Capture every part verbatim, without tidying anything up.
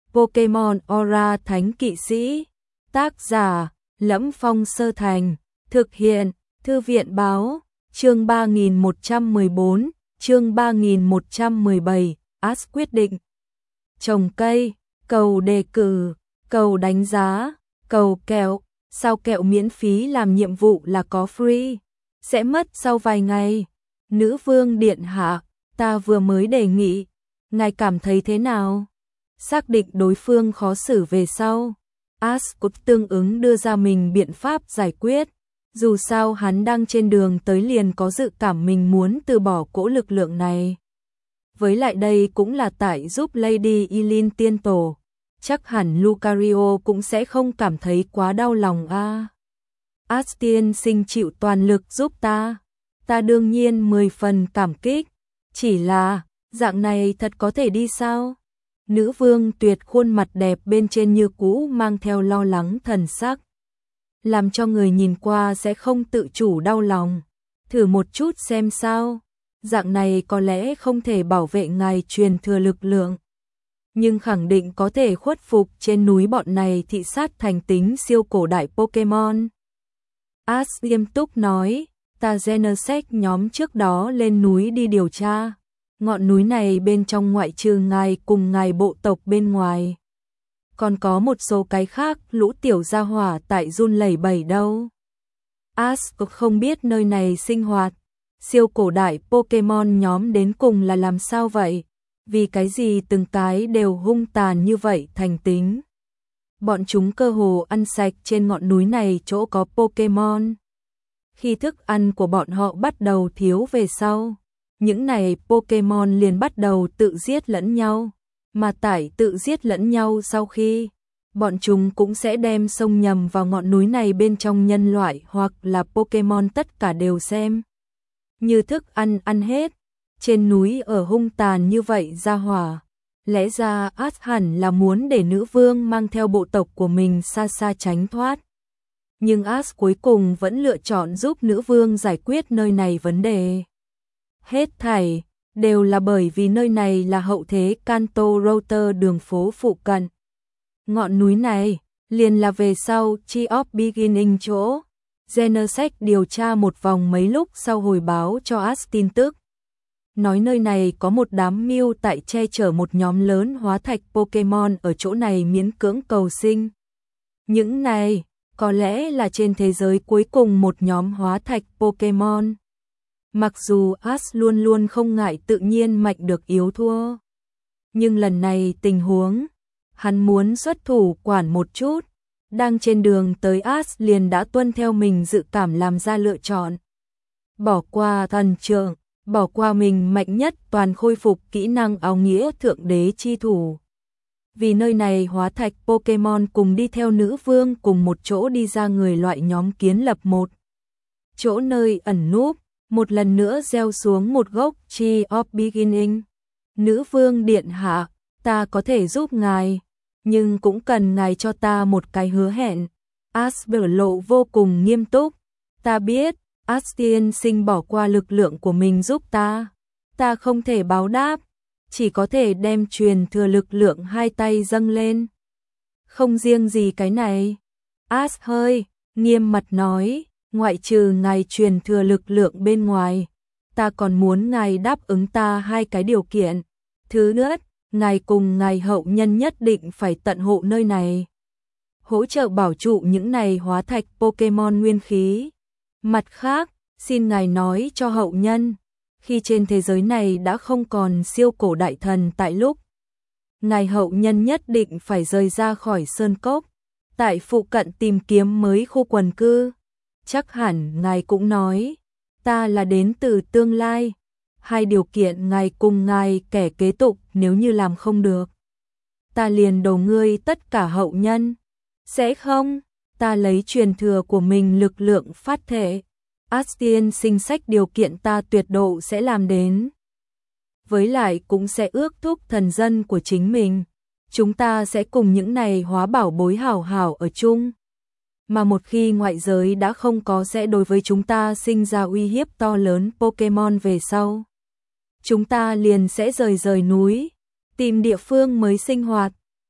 Pokemon Aura Thánh Kỵ Sĩ. Tác giả: Lẫm Phong Sơ Thành. Thực hiện: Thư viện báo. Chương ba nghìn một trăm mười bốn, chương ba nghìn một trăm mười bảy, Ash quyết định. Trồng cây, cầu đề cử, cầu đánh giá, cầu kẹo. Sao kẹo miễn phí làm nhiệm vụ là có free? Sẽ mất sau vài ngày. Nữ vương điện hạ, ta vừa mới đề nghị. Ngài cảm thấy thế nào? Xác định đối phương khó xử về sau, Ash cũng tương ứng đưa ra mình biện pháp giải quyết. Dù sao hắn đang trên đường tới liền có dự cảm mình muốn từ bỏ cỗ lực lượng này. Với lại đây cũng là tại giúp Lady Eileen tiên tổ. Chắc hẳn Lucario cũng sẽ không cảm thấy quá đau lòng a. À. Ash tiên sinh chịu toàn lực giúp ta. Ta đương nhiên mười phần cảm kích. Chỉ là, dạng này thật có thể đi sao? Nữ vương tuyệt khuôn mặt đẹp bên trên như cũ mang theo lo lắng thần sắc. Làm cho người nhìn qua sẽ không tự chủ đau lòng. Thử một chút xem sao. Dạng này có lẽ không thể bảo vệ ngài truyền thừa lực lượng. Nhưng khẳng định có thể khuất phục trên núi bọn này thị sát thành tính siêu cổ đại Pokemon. Ash nghiêm túc nói, ta Genesect nhóm trước đó lên núi đi điều tra. Ngọn núi này bên trong ngoại trừ ngài cùng ngài bộ tộc bên ngoài. Còn có một số cái khác lũ tiểu gia hỏa tại run lẩy bẩy đâu. Ash không biết nơi này sinh hoạt. Siêu cổ đại Pokemon nhóm đến cùng là làm sao vậy? Vì cái gì từng cái đều hung tàn như vậy thành tính? Bọn chúng cơ hồ ăn sạch trên ngọn núi này chỗ có Pokemon. Khi thức ăn của bọn họ bắt đầu thiếu về sau, những này Pokemon liền bắt đầu tự giết lẫn nhau. Mà tại tự giết lẫn nhau sau khi, bọn chúng cũng sẽ đem xông nhầm vào ngọn núi này bên trong nhân loại hoặc là Pokemon tất cả đều xem như thức ăn ăn hết. Trên núi ở hung tàn như vậy ra hỏa. Lẽ ra Ash hẳn là muốn để nữ vương mang theo bộ tộc của mình xa xa tránh thoát. Nhưng Ash cuối cùng vẫn lựa chọn giúp nữ vương giải quyết nơi này vấn đề. Hết thảy đều là bởi vì nơi này là hậu thế Kanto Router đường phố phụ cận. Ngọn núi này liền là về sau Tree of Beginning chỗ. Genesect điều tra một vòng mấy lúc sau hồi báo cho Ash tin tức. Nói nơi này có một đám mưu tại che chở một nhóm lớn hóa thạch Pokemon ở chỗ này miễn cưỡng cầu sinh. Những này có lẽ là trên thế giới cuối cùng một nhóm hóa thạch Pokemon. Mặc dù Ash luôn luôn không ngại tự nhiên mạnh được yếu thua. Nhưng lần này tình huống, hắn muốn xuất thủ quản một chút. Đang trên đường tới Ash liền đã tuân theo mình dự cảm làm ra lựa chọn. Bỏ qua thần trượng, bỏ qua mình mạnh nhất toàn khôi phục kỹ năng áo nghĩa thượng đế chi thủ. Vì nơi này hóa thạch Pokemon cùng đi theo nữ vương cùng một chỗ đi ra người loại nhóm kiến lập một chỗ nơi ẩn núp. Một lần nữa gieo xuống một gốc Tree of Beginning. Nữ vương điện hạ, ta có thể giúp ngài, nhưng cũng cần ngài cho ta một cái hứa hẹn. Ash biểu lộ vô cùng nghiêm túc. Ta biết, Ash tiên sinh bỏ qua lực lượng của mình giúp ta. Ta không thể báo đáp, chỉ có thể đem truyền thừa lực lượng hai tay dâng lên. Không riêng gì cái này. Ash hơi nghiêm mặt nói. Ngoại trừ ngài truyền thừa lực lượng bên ngoài, ta còn muốn ngài đáp ứng ta hai cái điều kiện. Thứ nhất, ngài cùng ngài hậu nhân nhất định phải tận hộ nơi này. Hỗ trợ bảo trụ những này hóa thạch Pokemon nguyên khí. Mặt khác, xin ngài nói cho hậu nhân, khi trên thế giới này đã không còn siêu cổ đại thần tại lúc, ngài hậu nhân nhất định phải rời ra khỏi sơn cốc, tại phụ cận tìm kiếm mới khu quần cư. Chắc hẳn ngài cũng nói, ta là đến từ tương lai. Hai điều kiện ngài cùng ngài kẻ kế tục nếu như làm không được, ta liền đổ ngươi tất cả hậu nhân. Sẽ không, ta lấy truyền thừa của mình lực lượng phát thể. Ash tiên sinh sách điều kiện ta tuyệt độ sẽ làm đến. Với lại cũng sẽ ước thúc thần dân của chính mình. Chúng ta sẽ cùng những này hóa bảo bối hảo hảo ở chung. Mà một khi ngoại giới đã không có sẽ đối với chúng ta sinh ra uy hiếp to lớn Pokemon về sau. Chúng ta liền sẽ rời rời núi, tìm địa phương mới sinh hoạt.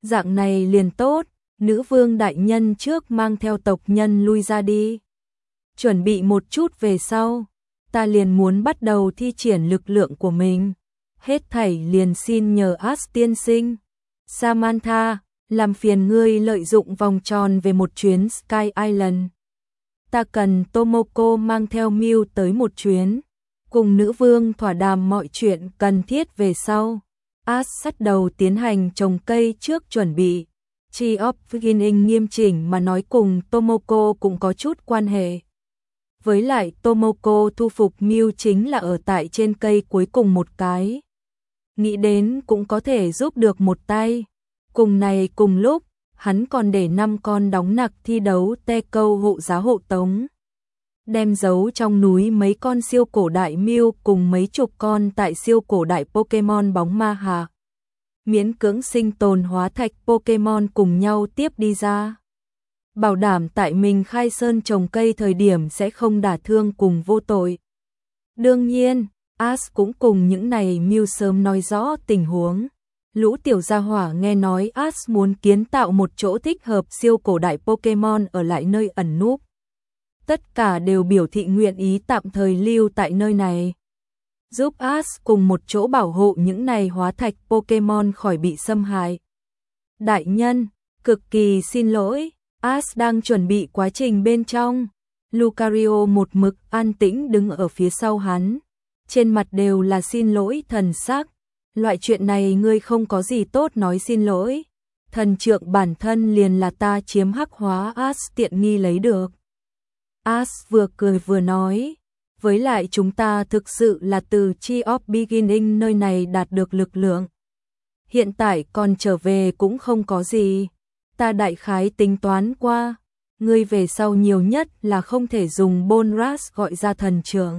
Dạng này liền tốt, nữ vương đại nhân trước mang theo tộc nhân lui ra đi. Chuẩn bị một chút về sau, ta liền muốn bắt đầu thi triển lực lượng của mình. Hết thảy liền xin nhờ Ash tiên sinh. Samantha, làm phiền ngươi lợi dụng vòng tròn về một chuyến Sky Island. Ta cần Tomoko mang theo Mew tới một chuyến, cùng nữ vương thỏa đàm mọi chuyện cần thiết về sau. Ash bắt đầu tiến hành trồng cây trước chuẩn bị. Tree of Beginning nghiêm chỉnh mà nói cùng Tomoko cũng có chút quan hệ. Với lại Tomoko thu phục Mew chính là ở tại trên cây cuối cùng một cái. Nghĩ đến cũng có thể giúp được một tay. Cùng này cùng lúc, hắn còn để năm con đóng nặc thi đấu te câu hộ giá hộ tống. Đem giấu trong núi mấy con siêu cổ đại Mew cùng mấy chục con tại siêu cổ đại Pokemon bóng ma hà. Miễn cưỡng sinh tồn hóa thạch Pokemon cùng nhau tiếp đi ra. Bảo đảm tại mình khai sơn trồng cây thời điểm sẽ không đả thương cùng vô tội. Đương nhiên, Ash cũng cùng những này Mew sớm nói rõ tình huống. Lũ tiểu gia hỏa nghe nói Ash muốn kiến tạo một chỗ thích hợp siêu cổ đại Pokemon ở lại nơi ẩn núp. Tất cả đều biểu thị nguyện ý tạm thời lưu tại nơi này. Giúp Ash cùng một chỗ bảo hộ những này hóa thạch Pokemon khỏi bị xâm hại. Đại nhân, cực kỳ xin lỗi, Ash đang chuẩn bị quá trình bên trong. Lucario một mực an tĩnh đứng ở phía sau hắn. Trên mặt đều là xin lỗi thần sắc. Loại chuyện này ngươi không có gì tốt nói xin lỗi. Thần trượng bản thân liền là ta chiếm hắc hóa Ash tiện nghi lấy được. Ash vừa cười vừa nói. Với lại chúng ta thực sự là từ Tree of Beginning nơi này đạt được lực lượng. Hiện tại còn trở về cũng không có gì. Ta đại khái tính toán qua. Ngươi về sau nhiều nhất là không thể dùng Bonras gọi ra thần trưởng.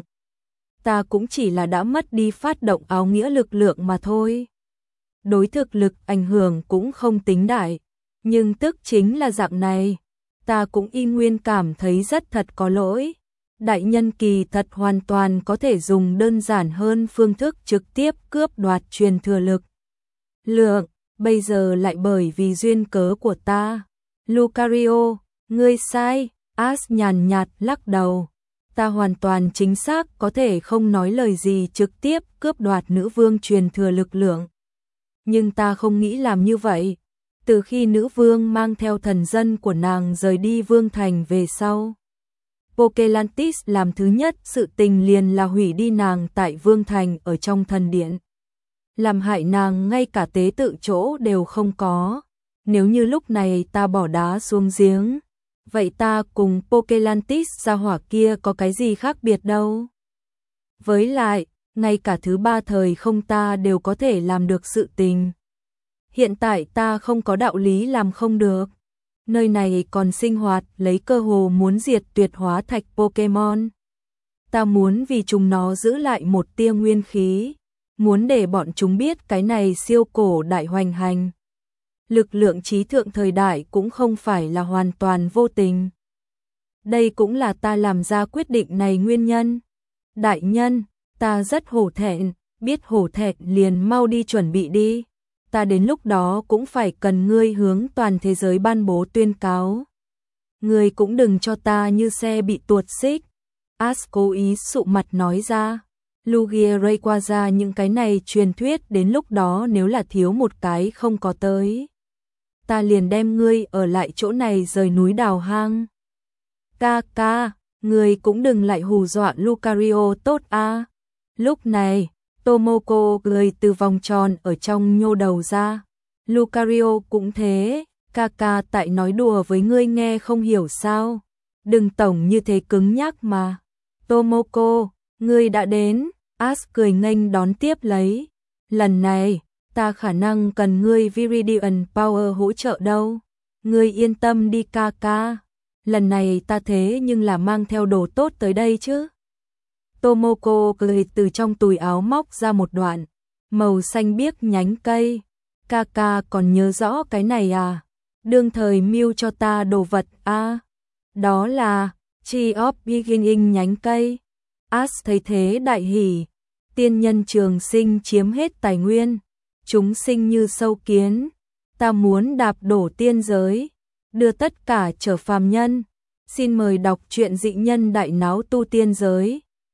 Ta cũng chỉ là đã mất đi phát động áo nghĩa lực lượng mà thôi. Đối thực lực ảnh hưởng cũng không tính đại. Nhưng tức chính là dạng này. Ta cũng y nguyên cảm thấy rất thật có lỗi. Đại nhân kỳ thật hoàn toàn có thể dùng đơn giản hơn phương thức trực tiếp cướp đoạt truyền thừa lực lượng, bây giờ lại bởi vì duyên cớ của ta. Lucario, ngươi sai, Ash nhàn nhạt lắc đầu. Ta hoàn toàn chính xác có thể không nói lời gì trực tiếp cướp đoạt nữ vương truyền thừa lực lượng. Nhưng ta không nghĩ làm như vậy. Từ khi nữ vương mang theo thần dân của nàng rời đi vương thành về sau, Pokelantis làm thứ nhất sự tình liền là hủy đi nàng tại vương thành ở trong thần điện. Làm hại nàng ngay cả tế tự chỗ đều không có. Nếu như lúc này ta bỏ đá xuống giếng, vậy ta cùng Pokelantis gia hỏa kia có cái gì khác biệt đâu. Với lại, ngay cả thứ ba thời không ta đều có thể làm được sự tình. Hiện tại ta không có đạo lý làm không được. Nơi này còn sinh hoạt lấy cơ hồ muốn diệt tuyệt hóa thạch Pokemon. Ta muốn vì chúng nó giữ lại một tia nguyên khí. Muốn để bọn chúng biết cái này siêu cổ đại hoành hành. Lực lượng trí thượng thời đại cũng không phải là hoàn toàn vô tình. Đây cũng là ta làm ra quyết định này nguyên nhân. Đại nhân, ta rất hổ thẹn, biết hổ thẹn liền mau đi chuẩn bị đi. Ta đến lúc đó cũng phải cần ngươi hướng toàn thế giới ban bố tuyên cáo. Ngươi cũng đừng cho ta như xe bị tuột xích. Ash cố ý sụ mặt nói ra. Lugia Ray qua ra những cái này truyền thuyết đến lúc đó nếu là thiếu một cái không có tới. Ta liền đem ngươi ở lại chỗ này rời núi đào hang. Ca ca, ngươi cũng đừng lại hù dọa Lucario tốt a. Lúc này, Tomoko cười từ vòng tròn ở trong nhô đầu ra. Lucario cũng thế, ca ca tại nói đùa với ngươi nghe không hiểu sao. Đừng tổng như thế cứng nhắc mà. Tomoko, ngươi đã đến, Ash cười nghênh đón tiếp lấy. Lần này, ta khả năng cần ngươi Viridian Power hỗ trợ đâu. Ngươi yên tâm đi ca ca. Lần này ta thế nhưng là mang theo đồ tốt tới đây chứ. Tomoko cười từ trong túi áo móc ra một đoạn màu xanh biếc nhánh cây. Ca ca còn nhớ rõ cái này à? Đương thời Mew cho ta đồ vật a. À, đó là Tree of Beginning nhánh cây. Ash thấy thế đại hỉ. Tiên nhân trường sinh chiếm hết tài nguyên, chúng sinh như sâu kiến. ta muốn đạp đổ tiên giới, đưa tất cả trở phàm nhân. Xin mời đọc truyện Dị Nhân Đại Náo Tu Tiên Giới.